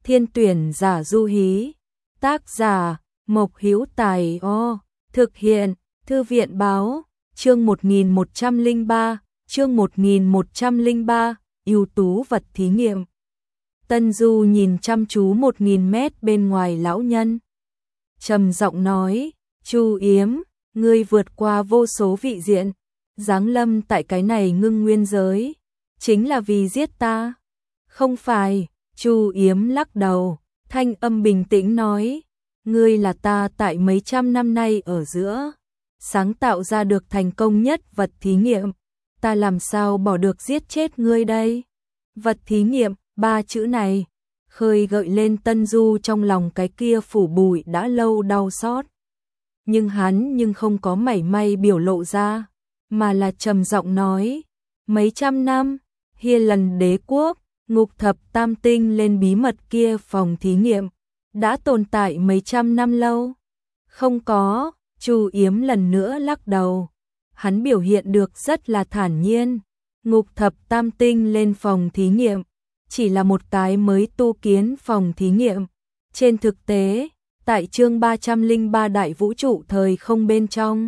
Thiên tuyển giả Du Hí. Tác giả Mộc Hữu Tài. Thực hiện Thư viện báo. Chương 1103, chương 1103, ưu tú vật thí nghiệm. Tân Du nhìn chăm chú 1000 mét bên ngoài lão nhân. Trầm giọng nói, Chu Yếm, ngươi vượt qua vô số vị diện, giáng lâm tại cái này ngưng nguyên giới, chính là vì giết ta. Không phải, Chu Yếm lắc đầu, thanh âm bình tĩnh nói, ngươi là ta tại mấy trăm năm nay ở giữa sáng tạo ra được thành công nhất vật thí nghiệm, ta làm sao bỏ được giết chết ngươi đây? Vật thí nghiệm, 3 chữ này, khơi gợi lên Tân Du trong lòng cái kia phủ bụi đã lâu đau xót. Nhưng hắn không có mảy may biểu lộ ra, mà là trầm giọng nói, mấy trăm năm, Hiên Lần đế quốc, Ngục Thập Tam Tinh lên bí mật kia phòng thí nghiệm, đã tồn tại mấy trăm năm lâu. Không có, Chu Yếm lần nữa lắc đầu. Hắn biểu hiện được rất là thản nhiên. Ngục Thập Tam Tinh lên phòng thí nghiệm, chỉ là một cái mới tu kiến phòng thí nghiệm. Trên thực tế, tại chương 303 đại vũ trụ thời không bên trong,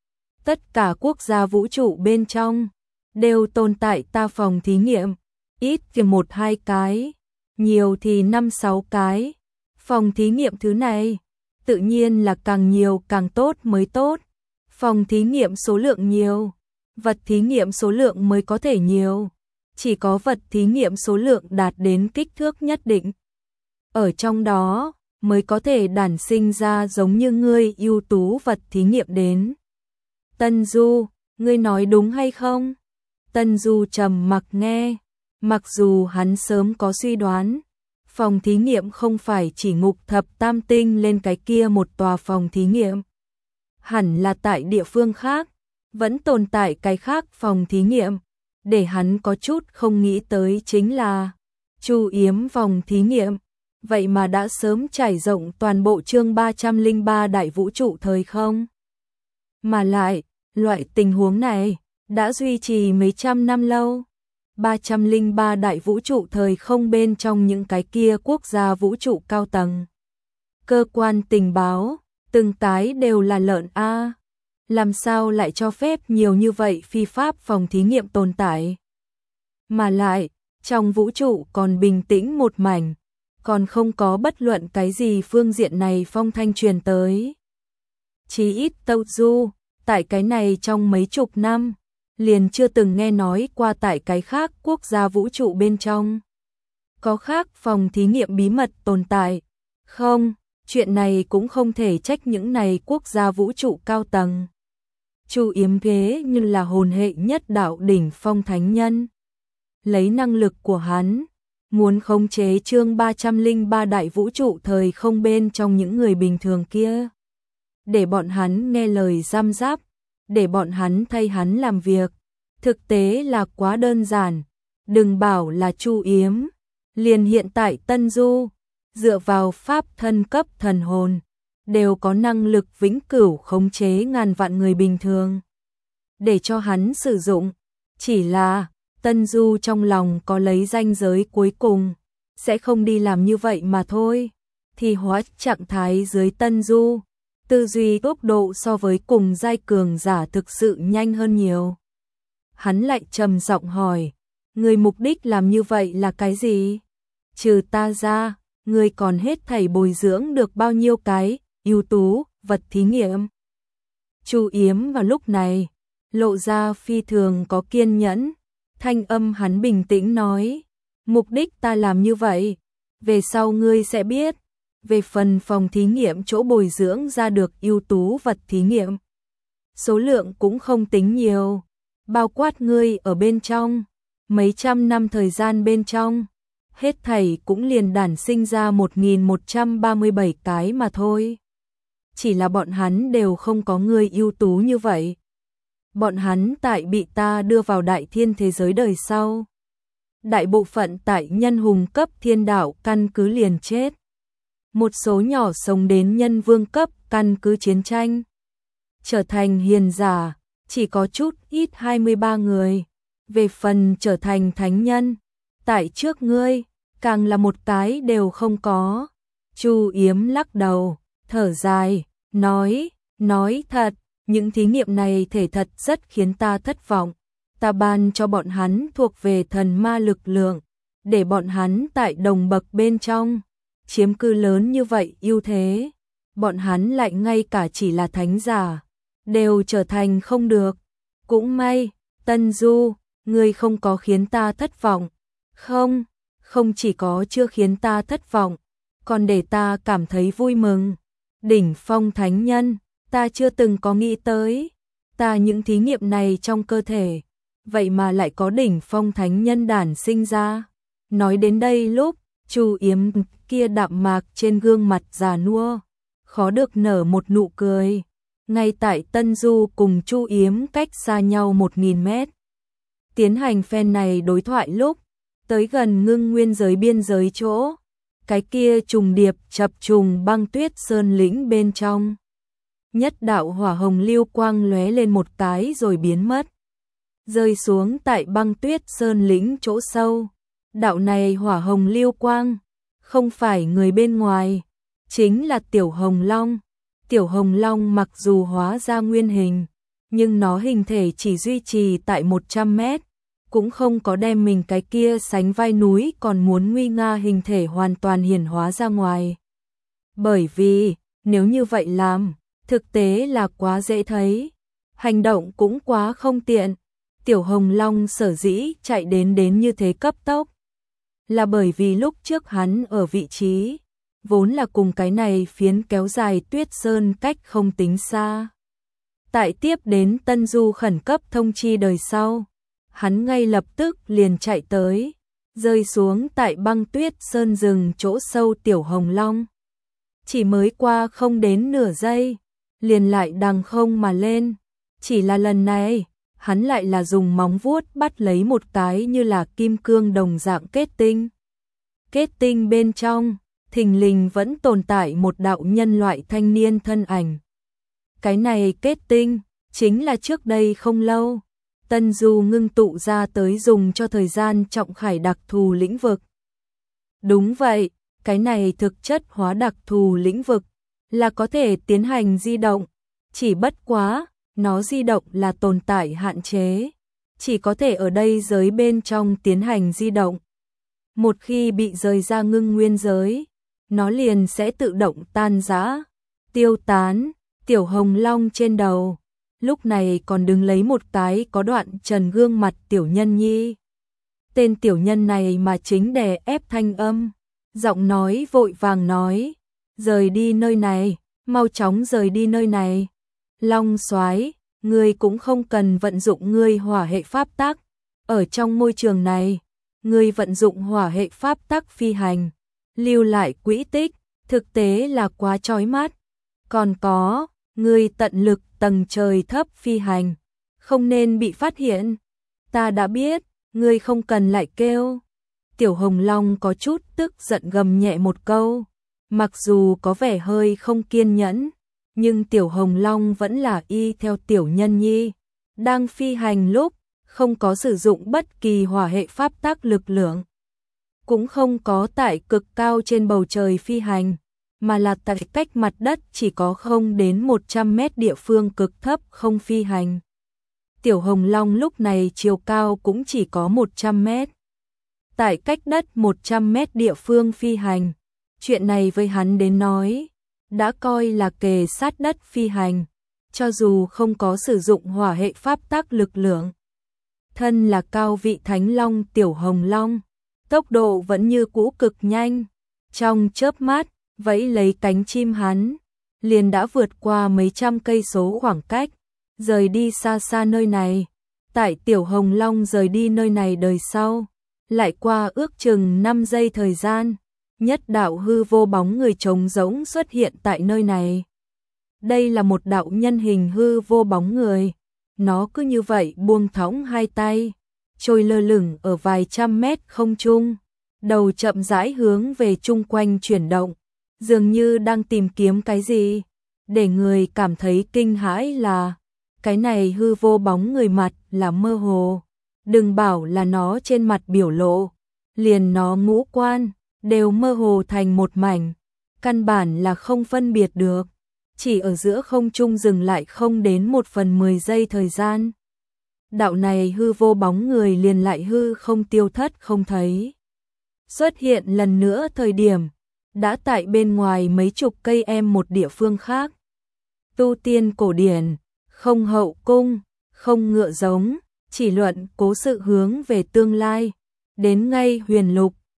tất cả quốc gia vũ trụ bên trong đều tồn tại ta phòng thí nghiệm, ít thì 1-2 cái, nhiều thì 5-6 cái. Phòng thí nghiệm thứ này, tự nhiên là càng nhiều càng tốt mới tốt. Phòng thí nghiệm số lượng nhiều, vật thí nghiệm số lượng mới có thể nhiều. Chỉ có vật thí nghiệm số lượng đạt đến kích thước nhất định, ở trong đó mới có thể đản sinh ra giống như ngươi ưu tú vật thí nghiệm đến. Tân Du, ngươi nói đúng hay không? Tân Du trầm mặc nghe, mặc dù hắn sớm có suy đoán, phòng thí nghiệm không phải chỉ Ngục Thập Tam Tinh lên cái kia một tòa phòng thí nghiệm. Hẳn là tại địa phương khác, vẫn tồn tại cái khác phòng thí nghiệm. Để hắn có chút không nghĩ tới chính là Chu Yếm phòng thí nghiệm, vậy mà đã sớm trải rộng toàn bộ chương 303 đại vũ trụ thời không. Mà lại, loại tình huống này đã duy trì mấy trăm năm lâu. 303 đại vũ trụ thời không bên trong những cái kia quốc gia vũ trụ cao tầng, cơ quan tình báo, từng cái đều là lợn a. Làm sao lại cho phép nhiều như vậy phi pháp phòng thí nghiệm tồn tại? Mà lại, trong vũ trụ còn bình tĩnh một mảnh, còn không có bất luận cái gì phương diện này phong thanh truyền tới. Chí ít Tâu Du, tại cái này trong mấy chục năm, liền chưa từng nghe nói qua tại cái khác quốc gia vũ trụ bên trong có khác phòng thí nghiệm bí mật tồn tại. Không, chuyện này cũng không thể trách những này quốc gia vũ trụ cao tầng. Chu Yếm ghế như là hồn hệ nhất đạo đỉnh phong thánh nhân. Lấy năng lực của hắn, muốn khống chế chương 303 đại vũ trụ thời không bên trong những người bình thường kia. Để bọn hắn nghe lời giam giáp, để bọn hắn thay hắn làm việc. Thực tế là quá đơn giản. Đừng bảo là Chu Yếm, liền hiện tại Tân Du, dựa vào pháp thân cấp thần hồn, đều có năng lực vĩnh cửu khống chế ngàn vạn người bình thường, để cho hắn sử dụng. Chỉ là Tân Du trong lòng có lấy ranh giới cuối cùng, sẽ không đi làm như vậy mà thôi. Thì hóa trạng thái dưới Tân Du, tư duy tốc độ so với cùng giai cường giả thực sự nhanh hơn nhiều. Hắn lại trầm giọng hỏi, người mục đích làm như vậy là cái gì? Trừ ta ra, người còn hết thảy bồi dưỡng được bao nhiêu cái ưu tú vật thí nghiệm? Chu Yếm vào lúc này lộ ra phi thường có kiên nhẫn, thanh âm hắn bình tĩnh nói, mục đích ta làm như vậy, về sau ngươi sẽ biết. Về phần phòng thí nghiệm chỗ bồi dưỡng ra được ưu tú vật thí nghiệm, số lượng cũng không tính nhiều, bao quát ngươi ở bên trong, mấy trăm năm thời gian bên trong, hết thảy cũng liền đản sinh ra 1137 cái mà thôi. Chỉ là bọn hắn đều không có người ưu tú như vậy. Bọn hắn tại bị ta đưa vào đại thiên thế giới đời sau, đại bộ phận tại nhân hùng cấp thiên đạo căn cứ liền chết. Một số nhỏ sống đến nhân vương cấp căn cứ chiến tranh, trở thành hiền giả, chỉ có chút ít 23 người. Về phần trở thành thánh nhân, tại trước ngươi, càng là một cái đều không có. Chu Yếm lắc đầu, thở dài, nói thật, những thí nghiệm này thể thật rất khiến ta thất vọng. Ta ban cho bọn hắn thuộc về thần ma lực lượng, để bọn hắn tại đồng bậc bên trong, chiếm cư lớn như vậy ưu thế. Bọn hắn lại ngay cả chỉ là thánh giả, đều trở thành không được. Cũng may, Tân Du, ngươi không có khiến ta thất vọng. Không chỉ có chưa khiến ta thất vọng, còn để ta cảm thấy vui mừng. Đỉnh phong thánh nhân, ta chưa từng có nghĩ tới. Ta những thí nghiệm này trong cơ thể, vậy mà lại có đỉnh phong thánh nhân đản sinh ra. Nói đến đây lúc, Chu Yếm kia đạm mạc trên gương mặt già nua, khó được nở một nụ cười. Ngay tại Tân Du cùng Chu Yếm cách xa nhau 1000 mét. Tiến hành phen này đối thoại lúc, tới gần Ngưng Nguyên giới biên giới chỗ, cái kia trùng điệp chập trùng băng tuyết sơn lĩnh bên trong. Nhất đạo hỏa hồng lưu quang lóe lên một cái rồi biến mất, rơi xuống tại băng tuyết sơn lĩnh chỗ sâu. Đạo này hỏa hồng lưu quang, không phải người bên ngoài, chính là Tiểu Hồng Long. Tiểu Hồng Long mặc dù hóa ra nguyên hình, nhưng nó hình thể chỉ duy trì tại 100 mét, cũng không có đem mình cái kia sánh vai núi còn muốn nguy nga hình thể hoàn toàn hiển hóa ra ngoài. Bởi vì, nếu như vậy làm, thực tế là quá dễ thấy, hành động cũng quá không tiện. Tiểu Hồng Long sở dĩ chạy đến như thế cấp tốc, là bởi vì lúc trước hắn ở vị trí, vốn là cùng cái này phiến kéo dài tuyết sơn cách không tính xa. Tại tiếp đến Tân Du khẩn cấp thông chi đời sau, hắn ngay lập tức liền chạy tới, rơi xuống tại băng tuyết sơn rừng chỗ sâu Tiểu Hồng Long. Chỉ mới qua không đến nửa giây, liền lại đằng không mà lên. Chỉ là lần này, hắn lại là dùng móng vuốt bắt lấy một cái như là kim cương đồng dạng kết tinh. Kết tinh bên trong, thình lình vẫn tồn tại một đạo nhân loại thanh niên thân ảnh. Cái này kết tinh, chính là trước đây không lâu, Tân Du ngưng tụ ra tới dùng cho thời gian trọng khải đặc thù lĩnh vực. Đúng vậy, cái này thực chất hóa đặc thù lĩnh vực, là có thể tiến hành di động, chỉ bất quá, nó di động là tồn tại hạn chế, chỉ có thể ở đây giới bên trong tiến hành di động. Một khi bị rời ra Ngưng Nguyên giới, nó liền sẽ tự động tan rã, tiêu tán. Tiểu Hồng Long trên đầu, lúc này còn đứng lấy một cái có đoạn trần gương mặt tiểu nhân nhi. Tên tiểu nhân này mà chính đè ép thanh âm, giọng nói vội vàng nói, rời đi nơi này, mau chóng rời đi nơi này. Long Soái, ngươi cũng không cần vận dụng ngươi hỏa hệ pháp tắc, ở trong môi trường này, ngươi vận dụng hỏa hệ pháp tắc phi hành, lưu lại quỹ tích, thực tế là quá chói mắt. Còn có, ngươi tận lực tầng trời thấp phi hành, không nên bị phát hiện. Ta đã biết, ngươi không cần lại kêu. Tiểu Hồng Long có chút tức giận gầm nhẹ một câu, mặc dù có vẻ hơi không kiên nhẫn, nhưng Tiểu Hồng Long vẫn là y theo tiểu nhân nhi. Đang phi hành lúc, không có sử dụng bất kỳ hỏa hệ pháp tắc lực lượng, cũng không có tại cực cao trên bầu trời phi hành, mà là tại cách mặt đất chỉ có không đến 100 mét địa phương cực thấp không phi hành. Tiểu Hồng Long lúc này chiều cao cũng chỉ có 100 mét. Tại cách đất 100 mét địa phương phi hành, chuyện này với hắn đến nói, đã coi là kề sát đất phi hành, cho dù không có sử dụng hỏa hệ pháp tắc lực lượng. Thân là cao vị Thánh Long Tiểu Hồng Long, tốc độ vẫn như cũ cực nhanh, trong chớp mắt, vẫy lấy cánh chim hắn, liền đã vượt qua mấy trăm cây số khoảng cách, rời đi xa xa nơi này. Tại Tiểu Hồng Long rời đi nơi này đời sau, lại qua ước chừng 5 giây thời gian, nhất đạo hư vô bóng người trống rỗng xuất hiện tại nơi này. Đây là một đạo nhân hình hư vô bóng người, nó cứ như vậy buông thõng hai tay, trôi lơ lửng ở vài trăm mét không trung, đầu chậm rãi hướng về chung quanh chuyển động, dường như đang tìm kiếm cái gì. Để người cảm thấy kinh hãi là, cái này hư vô bóng người mặt là mơ hồ, đừng bảo là nó trên mặt biểu lộ, liền nó ngũ quan, đều mơ hồ thành một mảnh, căn bản là không phân biệt được, chỉ ở giữa không trung dừng lại không đến 1/10 giây thời gian. Đạo này hư vô bóng người liền lại hư không tiêu thất không thấy. Xuất hiện lần nữa thời điểm, đã tại bên ngoài mấy chục cây em một địa phương khác. Tu tiên cổ điển, không hậu cung, không ngựa giống, chỉ luận cố sự hướng về tương lai, đến ngay huyền lục,